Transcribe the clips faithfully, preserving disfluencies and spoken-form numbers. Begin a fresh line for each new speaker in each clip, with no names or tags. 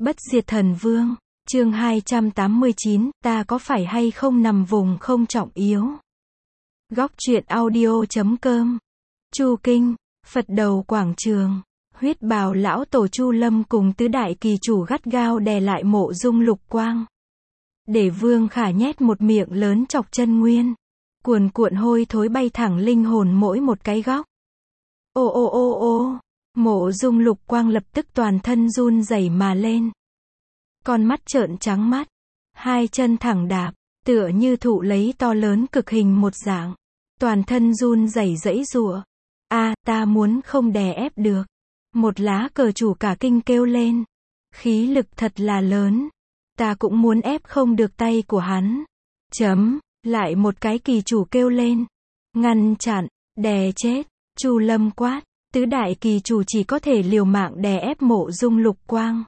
Bất diệt thần vương, chương hai trăm tám mươi chín, ta có phải hay không nằm vùng không trọng yếu. Góc truyện audio.com. Chu Kinh, Phật đầu quảng trường, huyết bào lão tổ Chu Lâm cùng tứ đại kỳ chủ gắt gao đè lại Mộ Dung Lục Quang. Để Vương Khả nhét một miệng lớn chọc chân nguyên. Cuồn cuộn hôi thối bay thẳng linh hồn mỗi một cái góc. Ô ô ô ô, Mộ Dung Lục Quang lập tức toàn thân run rẩy mà lên. Con mắt trợn trắng mắt, hai chân thẳng đạp, tựa như thụ lấy to lớn cực hình một dạng. Toàn thân run rẩy giãy giụa. A, ta muốn không đè ép được. Một lá cờ chủ cả kinh kêu lên. Khí lực thật là lớn. Ta cũng muốn ép không được tay của hắn. Chấm, lại một cái kỳ chủ kêu lên. Ngăn chặn, đè chết, Chu Lâm quát. Tứ đại kỳ chủ chỉ có thể liều mạng đè ép Mộ Dung Lục Quang.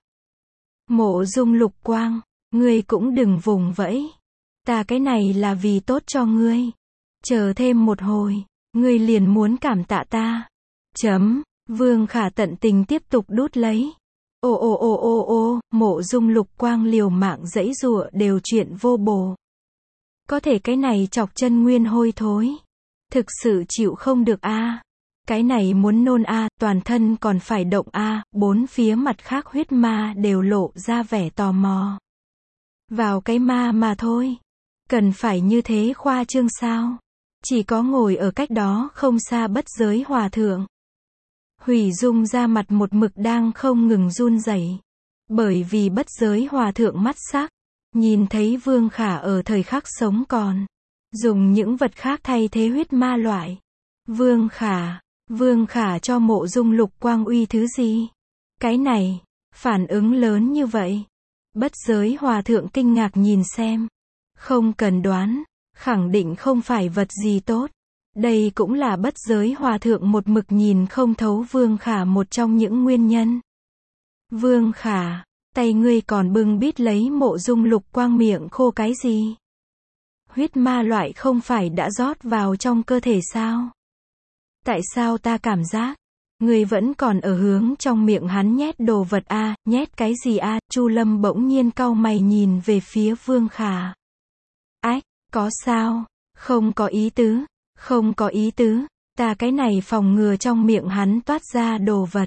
Mộ Dung Lục Quang, ngươi cũng đừng vùng vẫy. Ta cái này là vì tốt cho ngươi. Chờ thêm một hồi, ngươi liền muốn cảm tạ ta. Chấm, Vương Khả tận tình tiếp tục đút lấy. Ô ô ô ô ô, Mộ Dung Lục Quang liều mạng giãy giụa đều chuyện vô bổ. Có thể cái này chọc chân nguyên hôi thối. Thực sự chịu không được a. À. Cái này muốn nôn a, à, toàn thân còn phải động a, à, bốn phía mặt khác huyết ma đều lộ ra vẻ tò mò. Vào cái ma mà thôi. Cần phải như thế khoa trương sao? Chỉ có ngồi ở cách đó không xa Bất Giới Hòa Thượng. Hủy Dung ra mặt một mực đang không ngừng run rẩy. Bởi vì Bất Giới Hòa Thượng mắt sắc. Nhìn thấy Vương Khả ở thời khắc sống còn. Dùng những vật khác thay thế huyết ma loại. Vương Khả. Vương Khả cho Mộ Dung Lục Quang uy thứ gì? Cái này, phản ứng lớn như vậy. Bất Giới Hòa Thượng kinh ngạc nhìn xem. Không cần đoán, khẳng định không phải vật gì tốt. Đây cũng là Bất Giới Hòa Thượng một mực nhìn không thấu Vương Khả một trong những nguyên nhân. Vương Khả, tay ngươi còn bưng bít lấy Mộ Dung Lục Quang miệng khô cái gì? Huyết ma loại không phải đã rót vào trong cơ thể sao? Tại sao ta cảm giác, người vẫn còn ở hướng trong miệng hắn nhét đồ vật a, à, nhét cái gì a? À? Chu Lâm bỗng nhiên cau mày nhìn về phía Vương Khả. Ách, có sao? Không có ý tứ, không có ý tứ, ta cái này phòng ngừa trong miệng hắn toát ra đồ vật.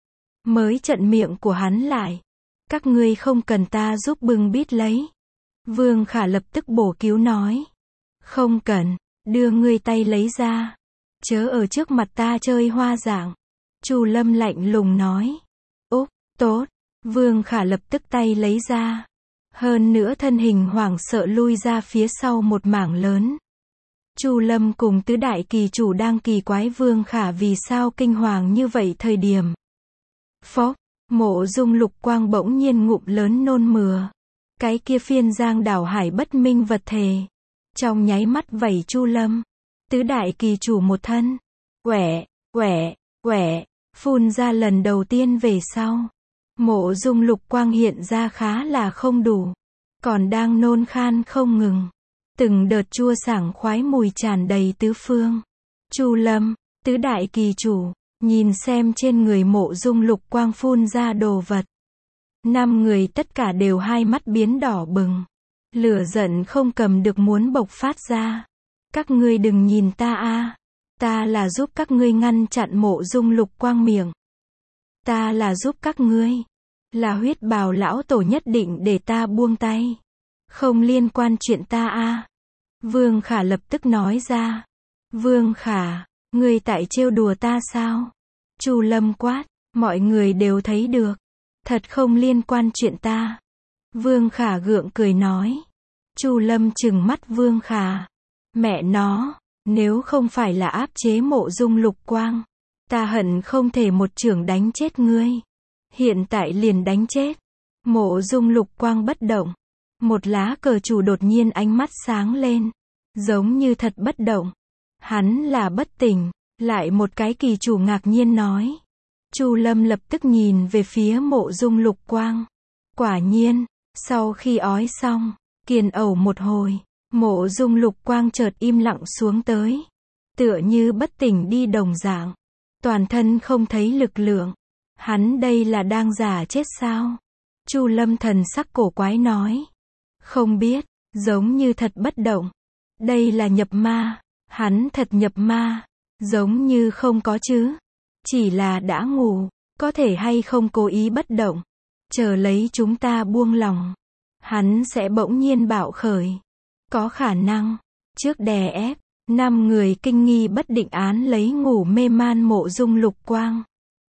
Mới chặn miệng của hắn lại. Các ngươi không cần ta giúp bưng bít lấy. Vương Khả lập tức bổ cứu nói. Không cần, đưa ngươi tay lấy ra. Chớ ở trước mặt ta chơi hoa dạng. Chu Lâm lạnh lùng nói. Úp, tốt. Vương Khả lập tức tay lấy ra. Hơn nữa thân hình hoảng sợ lui ra phía sau một mảng lớn. Chu Lâm cùng tứ đại kỳ chủ đang kỳ quái Vương Khả vì sao kinh hoàng như vậy thời điểm. Phốc, Mộ Dung Lục Quang bỗng nhiên ngụm lớn nôn mửa. Cái kia phiên giang đảo hải bất minh vật thể. Trong nháy mắt vẩy Chu Lâm. Tứ đại kỳ chủ một thân. Quẻ, quẻ, quẻ, phun ra lần đầu tiên về sau. Mộ Dung Lục Quang hiện ra khá là không đủ. Còn đang nôn khan không ngừng. Từng đợt chua sảng khoái mùi tràn đầy tứ phương. Chu Lâm, tứ đại kỳ chủ, nhìn xem trên người Mộ Dung Lục Quang phun ra đồ vật. Năm người tất cả đều hai mắt biến đỏ bừng. Lửa giận không cầm được muốn bộc phát ra. Các ngươi đừng nhìn ta a, ta là giúp các ngươi ngăn chặn Mộ Dung Lục Quang miệng. Ta là giúp các ngươi. Là huyết bào lão tổ nhất định để ta buông tay. Không liên quan chuyện ta a. Vương Khả lập tức nói ra. Vương Khả, ngươi tại trêu đùa ta sao? Chu Lâm quát, mọi người đều thấy được. Thật không liên quan chuyện ta. Vương Khả gượng cười nói. Chu Lâm trừng mắt Vương Khả. Mẹ nó, nếu không phải là áp chế Mộ Dung Lục Quang, ta hận không thể một chưởng đánh chết ngươi. Hiện tại liền đánh chết. Mộ Dung Lục Quang bất động. Một lá cờ chủ đột nhiên ánh mắt sáng lên. Giống như thật bất động. Hắn là bất tỉnh. Lại một cái kỳ chủ ngạc nhiên nói. Chu Lâm lập tức nhìn về phía Mộ Dung Lục Quang. Quả nhiên, sau khi ói xong, kiền ẩu một hồi. Mộ Dung Lục Quang chợt im lặng xuống tới. Tựa như bất tỉnh đi đồng dạng. Toàn thân không thấy lực lượng. Hắn đây là đang giả chết sao? Chu Lâm thần sắc cổ quái nói. Không biết, giống như thật bất động. Đây là nhập ma, hắn thật nhập ma, giống như không có chứ. Chỉ là đã ngủ, có thể hay không cố ý bất động. Chờ lấy chúng ta buông lòng. Hắn sẽ bỗng nhiên bạo khởi. Có khả năng, trước đè ép, năm người kinh nghi bất định án lấy ngủ mê man Mộ Dung Lục Quang.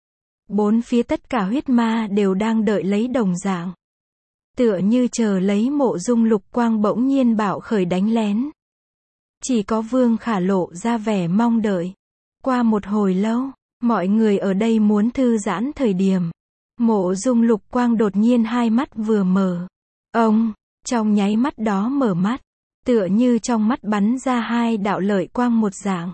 Bốn phía tất cả huyết ma đều đang đợi lấy đồng dạng. Tựa như chờ lấy Mộ Dung Lục Quang bỗng nhiên bạo khởi đánh lén. Chỉ có Vương Khả lộ ra vẻ mong đợi. Qua một hồi lâu, mọi người ở đây muốn thư giãn thời điểm. Mộ Dung Lục Quang đột nhiên hai mắt vừa mở. Ông, trong nháy mắt đó mở mắt. Tựa như trong mắt bắn ra hai đạo lợi quang một dạng.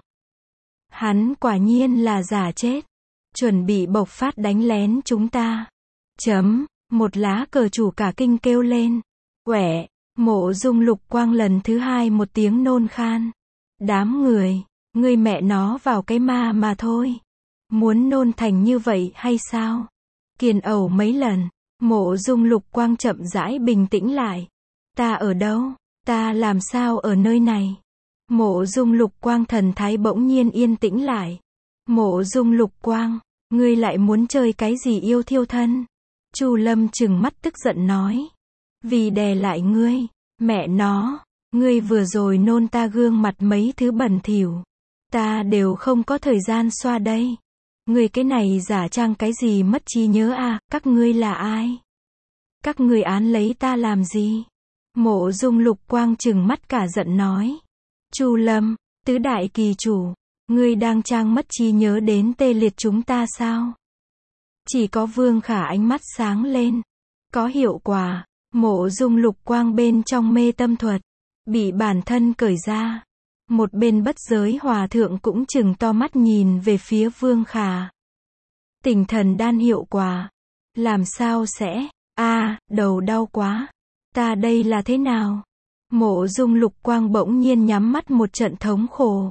Hắn quả nhiên là giả chết. Chuẩn bị bộc phát đánh lén chúng ta. Chấm, một lá cờ chủ cả kinh kêu lên. Quẻ, Mộ Dung Lục Quang lần thứ hai một tiếng nôn khan. Đám người, ngươi mẹ nó vào cái ma mà thôi. Muốn nôn thành như vậy hay sao? Kiền ẩu mấy lần, Mộ Dung Lục Quang chậm rãi bình tĩnh lại. Ta ở đâu? Ta làm sao ở nơi này? Mộ Dung Lục Quang thần thái bỗng nhiên yên tĩnh lại. Mộ Dung Lục Quang, ngươi lại muốn chơi cái gì yêu thiêu thân? Chu Lâm trừng mắt tức giận nói. Vì đè lại ngươi, mẹ nó, ngươi vừa rồi nôn ta gương mặt mấy thứ bẩn thỉu. Ta đều không có thời gian xoa đây. Ngươi cái này giả trang cái gì mất trí nhớ à, các ngươi là ai? Các ngươi án lấy ta làm gì? Mộ Dung Lục Quang trừng mắt cả giận nói. Chu Lâm, tứ đại kỳ chủ, ngươi đang trang mất trí nhớ đến tê liệt chúng ta sao? Chỉ có Vương Khả ánh mắt sáng lên. Có hiệu quả, Mộ Dung Lục Quang bên trong mê tâm thuật, bị bản thân cởi ra. Một bên bất giới hòa thượng cũng trừng to mắt nhìn về phía Vương Khả. Tỉnh thần đan hiệu quả. Làm sao sẽ, a đầu đau quá. Ta đây là thế nào? Mộ Dung Lục Quang bỗng nhiên nhắm mắt một trận thống khổ.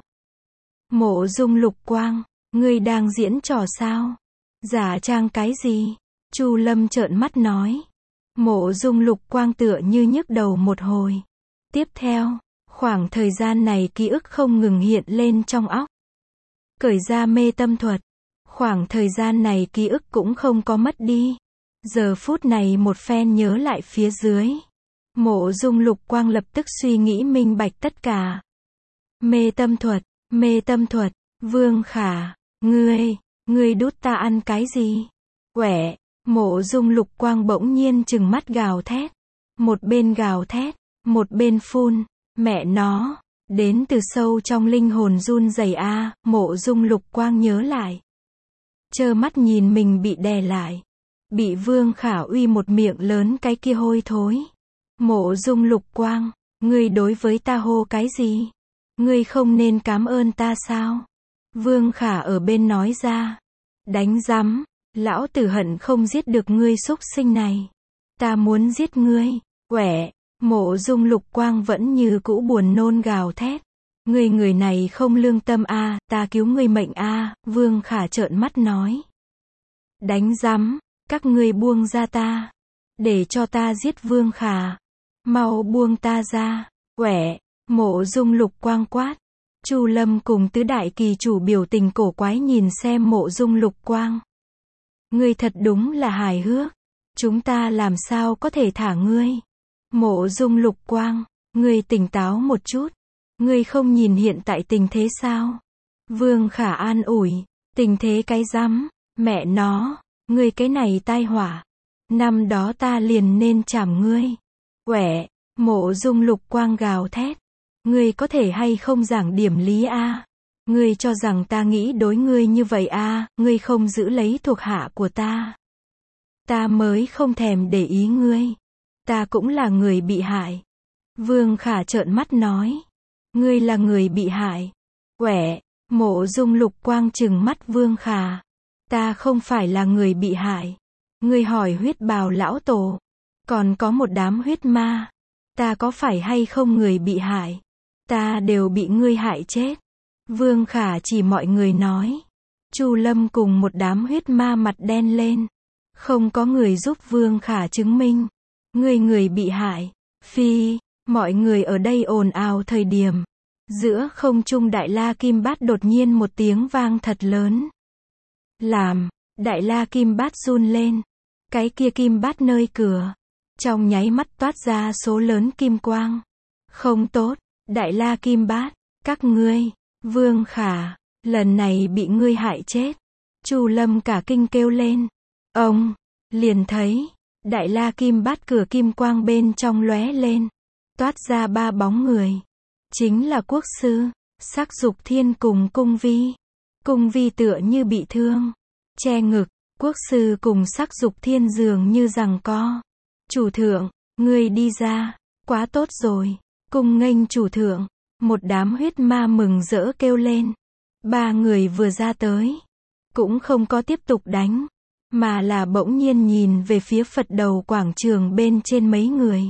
Mộ Dung Lục Quang, ngươi đang diễn trò sao? Giả trang cái gì? Chu Lâm trợn mắt nói. Mộ Dung Lục Quang tựa như nhức đầu một hồi. Tiếp theo, khoảng thời gian này ký ức không ngừng hiện lên trong óc. Cởi ra mê tâm thuật. Khoảng thời gian này ký ức cũng không có mất đi. Giờ phút này một phen nhớ lại phía dưới. Mộ Dung Lục Quang lập tức suy nghĩ minh bạch tất cả. Mê tâm thuật, mê tâm thuật, Vương Khả, ngươi, ngươi đút ta ăn cái gì? Quẻ, Mộ Dung Lục Quang bỗng nhiên trừng mắt gào thét. Một bên gào thét, một bên phun, mẹ nó, đến từ sâu trong linh hồn run rẩy a, Mộ Dung Lục Quang nhớ lại. Trơ mắt nhìn mình bị đè lại. Bị Vương Khả uy một miệng lớn cái kia hôi thối. Mộ Dung Lục Quang, ngươi đối với ta hô cái gì? Ngươi không nên cảm ơn ta sao? Vương Khả ở bên nói ra. Đánh rắm, lão tử hận không giết được ngươi xúc sinh này. Ta muốn giết ngươi. Quẻ, Mộ Dung Lục Quang vẫn như cũ buồn nôn gào thét. Ngươi người này không lương tâm a, à, ta cứu ngươi mệnh a, à, Vương Khả trợn mắt nói. Đánh rắm, các ngươi buông ra ta. Để cho ta giết Vương Khả. Mau buông ta ra. Quẻ, Mộ Dung Lục Quang quát. Chu Lâm cùng tứ đại kỳ chủ biểu tình cổ quái nhìn xem Mộ Dung Lục Quang. Ngươi thật đúng là hài hước. Chúng ta làm sao có thể thả ngươi? Mộ Dung Lục Quang, ngươi tỉnh táo một chút. Ngươi không nhìn hiện tại tình thế sao? Vương Khả an ủi. Tình thế cái rắm, mẹ nó, ngươi cái này tai họa. Năm đó ta liền nên chảm ngươi. Quẻ, Mộ Dung Lục Quang gào thét. Ngươi có thể hay không giảng điểm lý a? À? Ngươi cho rằng ta nghĩ đối ngươi như vậy a? À? Ngươi không giữ lấy thuộc hạ của ta. Ta mới không thèm để ý ngươi. Ta cũng là người bị hại. Vương Khả trợn mắt nói. Ngươi là người bị hại. Quẻ, Mộ Dung Lục Quang trừng mắt Vương Khả. Ta không phải là người bị hại. Ngươi hỏi huyết bào lão tổ. Còn có một đám huyết ma. Ta có phải hay không người bị hại? Ta đều bị ngươi hại chết. Vương Khả chỉ mọi người nói. Chu Lâm cùng một đám huyết ma mặt đen lên. Không có người giúp Vương Khả chứng minh. Ngươi người bị hại. Phi, mọi người ở đây ồn ào thời điểm. Giữa không trung Đại La Kim Bát đột nhiên một tiếng vang thật lớn. Làm, Đại La Kim Bát run lên. Cái kia kim bát nơi cửa. Trong nháy mắt toát ra số lớn kim quang. Không tốt, Đại La Kim Bát, các ngươi, Vương Khả, lần này bị ngươi hại chết. Chu Lâm cả kinh kêu lên. Ông, liền thấy, Đại La Kim Bát cửa kim quang bên trong lóe lên. Toát ra ba bóng người. Chính là Quốc Sư, Sắc Dục Thiên cùng Cung Vi. Cung Vi tựa như bị thương. Che ngực, Quốc Sư cùng Sắc Dục Thiên dường như giằng co. Chủ thượng, ngươi đi ra, quá tốt rồi. Cung nghênh chủ thượng. Một đám huyết ma mừng rỡ kêu lên. Ba người vừa ra tới. Cũng không có tiếp tục đánh. Mà là bỗng nhiên nhìn về phía Phật đầu quảng trường bên trên mấy người.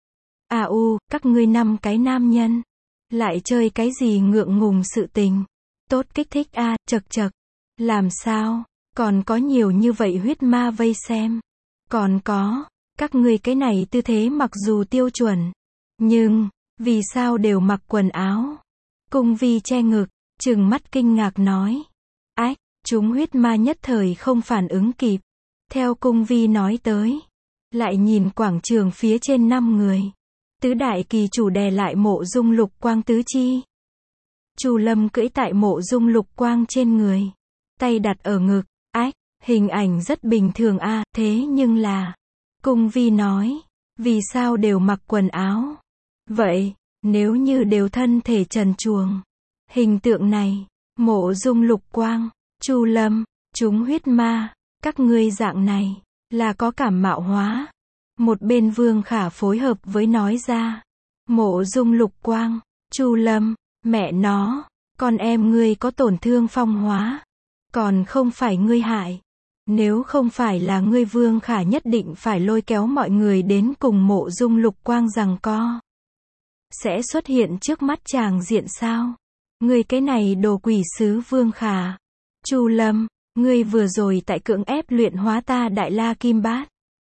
À u, các ngươi năm cái nam nhân. Lại chơi cái gì ngượng ngùng sự tình. Tốt kích thích a, à, chật chật. Làm sao, còn có nhiều như vậy huyết ma vây xem. Còn có, các ngươi cái này tư thế mặc dù tiêu chuẩn. Nhưng, vì sao đều mặc quần áo? Cung Vi che ngực, trừng mắt kinh ngạc nói. Ách, chúng huyết ma nhất thời không phản ứng kịp. Theo Cung Vi nói tới. Lại nhìn quảng trường phía trên năm người. Tứ đại kỳ chủ đè lại Mộ Dung Lục Quang tứ chi. Chu Lâm cưỡi tại Mộ Dung Lục Quang trên người. Tay đặt ở ngực. Ách, hình ảnh rất bình thường a, à, thế nhưng là. Cung Vi nói. Vì sao đều mặc quần áo? Vậy, nếu như đều thân thể trần truồng. Hình tượng này, Mộ Dung Lục Quang, Chu Lâm, chúng huyết ma, các ngươi dạng này, là có cảm mạo hóa. Một bên Vương Khả phối hợp với nói ra. Mộ Dung Lục Quang, Chu Lâm, mẹ nó, con em ngươi có tổn thương phong hóa. Còn không phải ngươi hại. Nếu không phải là ngươi Vương Khả nhất định phải lôi kéo mọi người đến cùng Mộ Dung Lục Quang giằng co. Sẽ xuất hiện trước mắt chàng diện sao? Ngươi cái này đồ quỷ sứ Vương Khả. Chu Lâm, ngươi vừa rồi tại cưỡng ép luyện hóa ta Đại La Kim Bát.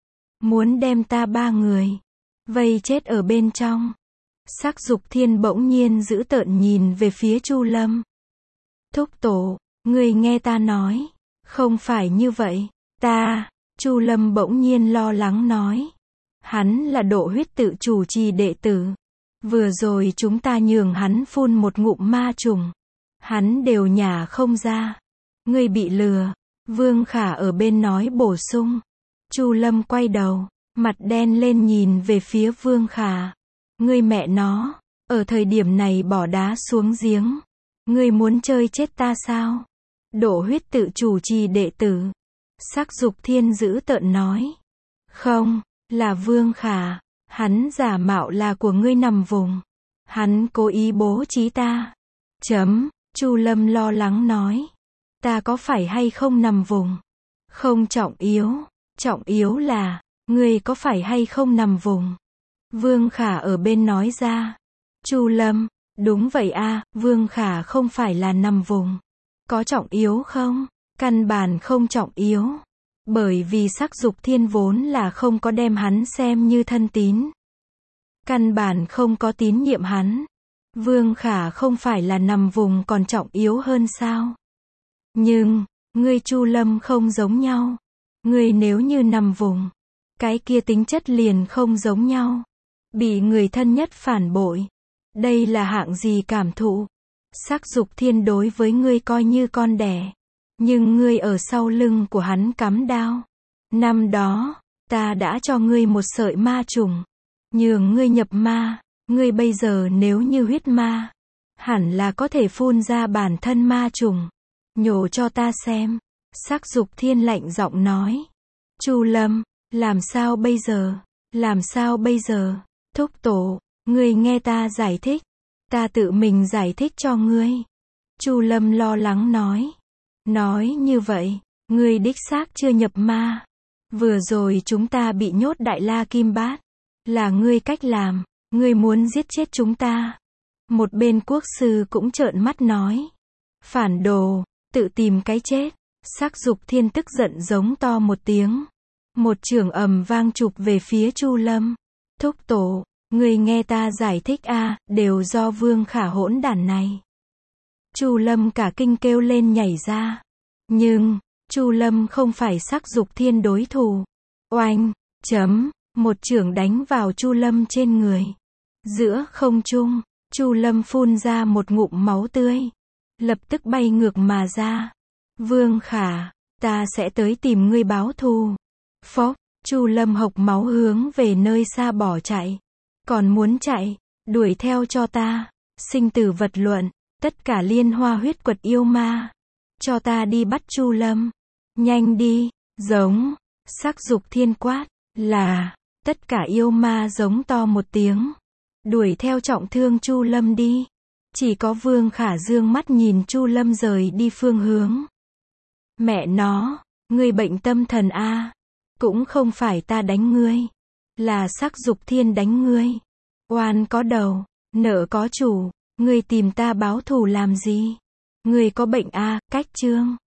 Muốn đem ta ba người vây chết ở bên trong. Sắc Dục Thiên bỗng nhiên dữ tợn nhìn về phía Chu Lâm. Thúc tổ, ngươi nghe ta nói. Không phải như vậy. Ta, Chu Lâm bỗng nhiên lo lắng nói. Hắn là Độ Huyết tự chủ trì đệ tử. Vừa rồi chúng ta nhường hắn phun một ngụm ma trùng. Hắn đều nhả không ra. Ngươi bị lừa. Vương Khả ở bên nói bổ sung. Chu Lâm quay đầu, mặt đen lên nhìn về phía Vương Khả. Ngươi mẹ nó, ở thời điểm này bỏ đá xuống giếng. Ngươi muốn chơi chết ta sao? Độ Huyết tự chủ trì đệ tử. Sắc Dục Thiên dữ tợn nói. Không, là Vương Khả. Hắn giả mạo là của ngươi nằm vùng. Hắn cố ý bố trí ta. Chấm, Chu Lâm lo lắng nói. Ta có phải hay không nằm vùng? Không trọng yếu. Trọng yếu là, ngươi có phải hay không nằm vùng? Vương Khả ở bên nói ra. Chu Lâm, đúng vậy a, Vương Khả không phải là nằm vùng. Có trọng yếu không? Căn bản không trọng yếu. Bởi vì Sắc Dục Thiên vốn là không có đem hắn xem như thân tín. Căn bản không có tín nhiệm hắn. Vương Khả không phải là nằm vùng còn trọng yếu hơn sao? Nhưng, ngươi Chu Lâm không giống nhau. Ngươi nếu như nằm vùng, cái kia tính chất liền không giống nhau. Bị người thân nhất phản bội. Đây là hạng gì cảm thụ? Sắc Dục Thiên đối với ngươi coi như con đẻ. Nhưng ngươi ở sau lưng của hắn cắm đao. Năm đó, ta đã cho ngươi một sợi ma trùng. Nhường ngươi nhập ma. Ngươi bây giờ nếu như huyết ma, hẳn là có thể phun ra bản thân ma trùng. Nhổ cho ta xem. Sắc Dục Thiên lạnh giọng nói. Chu Lâm, làm sao bây giờ? Làm sao bây giờ? Thúc tổ, ngươi nghe ta giải thích. Ta tự mình giải thích cho ngươi. Chu Lâm lo lắng nói. Nói như vậy, ngươi đích xác chưa nhập ma. Vừa rồi chúng ta bị nhốt Đại La Kim Bát. Là ngươi cách làm. Ngươi muốn giết chết chúng ta. Một bên Quốc sư cũng trợn mắt nói. Phản đồ, tự tìm cái chết. Sắc Dục Thiên tức giận giống to một tiếng. Một chưởng ầm vang chụp về phía Chu Lâm. Thúc tổ, người nghe ta giải thích a, đều do Vương Khả hỗn đản này. Chu Lâm cả kinh kêu lên nhảy ra. Nhưng, Chu Lâm không phải Sắc Dục Thiên đối thủ. Oanh, chấm, một chưởng đánh vào Chu Lâm trên người. Giữa không trung, Chu Lâm phun ra một ngụm máu tươi. Lập tức bay ngược mà ra. Vương Khả, ta sẽ tới tìm ngươi báo thù. Phốc, Chu Lâm hộc máu hướng về nơi xa bỏ chạy. Còn muốn chạy, đuổi theo cho ta. Sinh tử vật luận, tất cả liên hoa huyết quật yêu ma. Cho ta đi bắt Chu Lâm. Nhanh đi, giống. Sắc Dục Thiên quát, là, tất cả yêu ma giống to một tiếng. Đuổi theo trọng thương Chu Lâm đi. Chỉ có Vương Khả dương mắt nhìn Chu Lâm rời đi phương hướng. Mẹ nó, ngươi bệnh tâm thần a, cũng không phải ta đánh ngươi, là Sắc Dục Thiên đánh ngươi. Oan có đầu, nợ có chủ, ngươi tìm ta báo thù làm gì? Ngươi có bệnh a, cách chương.